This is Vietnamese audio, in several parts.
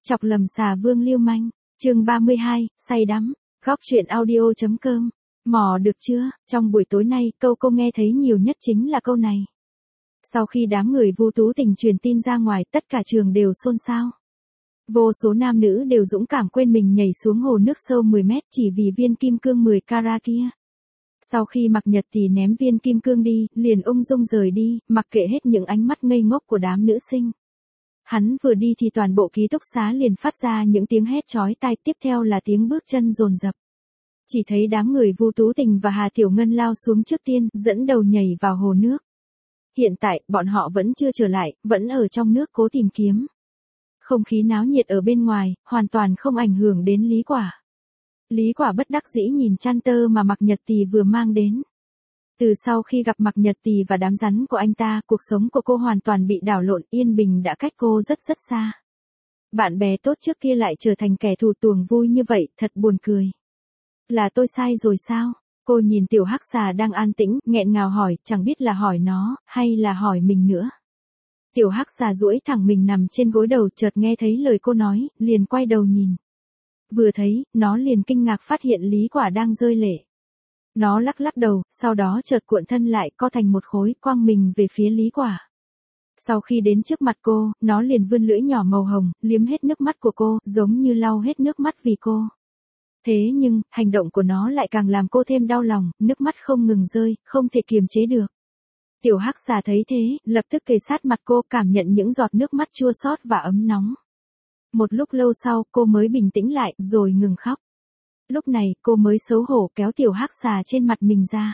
Chọc lầm xà vương lưu manh. Chương 32, say đắm. Góc truyện audio.com. Mò được chưa? Trong buổi tối nay, câu cô nghe thấy nhiều nhất chính là câu này. Sau khi đám người Vu Tú Tình truyền tin ra ngoài, tất cả trường đều xôn xao. Vô số nam nữ đều dũng cảm quên mình nhảy xuống hồ nước sâu 10 mét chỉ vì viên kim cương 10 carat kia. Sau khi Mạc Nhật thì ném viên kim cương đi, liền ung dung rời đi, mặc kệ hết những ánh mắt ngây ngốc của đám nữ sinh. Hắn vừa đi thì toàn bộ ký túc xá liền phát ra những tiếng hét chói tai, tiếp theo là tiếng bước chân dồn dập. Chỉ thấy đám người Vu Tú Tình và Hà Tiểu Ngân lao xuống trước tiên, dẫn đầu nhảy vào hồ nước. Hiện tại, bọn họ vẫn chưa trở lại, vẫn ở trong nước cố tìm kiếm. Không khí náo nhiệt ở bên ngoài, hoàn toàn không ảnh hưởng đến Lý Quả. Lý Quả bất đắc dĩ nhìn chăn tơ mà Mạc Nhật Tì vừa mang đến. Từ sau khi gặp Mạc Nhật Tì và đám rắn của anh ta, cuộc sống của cô hoàn toàn bị đảo lộn, yên bình đã cách cô rất rất xa. Bạn bè tốt trước kia lại trở thành kẻ thù tuồng vui như vậy, thật buồn cười. Là tôi sai rồi sao? Cô nhìn tiểu hắc xà đang an tĩnh, nghẹn ngào hỏi, chẳng biết là hỏi nó, hay là hỏi mình nữa. Tiểu hắc xà duỗi thẳng mình nằm trên gối đầu, chợt nghe thấy lời cô nói, liền quay đầu nhìn. Vừa thấy, nó liền kinh ngạc phát hiện Lý Quả đang rơi lệ. Nó lắc lắc đầu, sau đó chợt cuộn thân lại, co thành một khối, quăng mình về phía Lý Quả. Sau khi đến trước mặt cô, nó liền vươn lưỡi nhỏ màu hồng, liếm hết nước mắt của cô, giống như lau hết nước mắt vì cô. Thế nhưng, hành động của nó lại càng làm cô thêm đau lòng, nước mắt không ngừng rơi, không thể kiềm chế được. Tiểu hắc xà thấy thế, lập tức kề sát mặt cô, cảm nhận những giọt nước mắt chua xót và ấm nóng. Một lúc lâu sau, cô mới bình tĩnh lại, rồi ngừng khóc. Lúc này, cô mới xấu hổ kéo tiểu hắc xà trên mặt mình ra.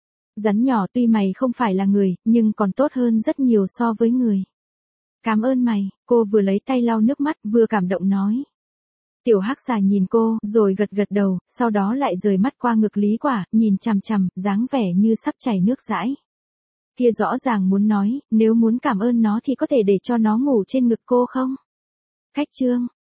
Rắn nhỏ, tuy mày không phải là người, nhưng còn tốt hơn rất nhiều so với người. Cảm ơn mày, cô vừa lấy tay lau nước mắt, vừa cảm động nói. Tiểu hắc xà nhìn cô, rồi gật gật đầu, sau đó lại rời mắt qua ngực Lý Quả, nhìn chằm chằm, dáng vẻ như sắp chảy nước dãi. Kia rõ ràng muốn nói, nếu muốn cảm ơn nó thì có thể để cho nó ngủ trên ngực cô không? Khách trương,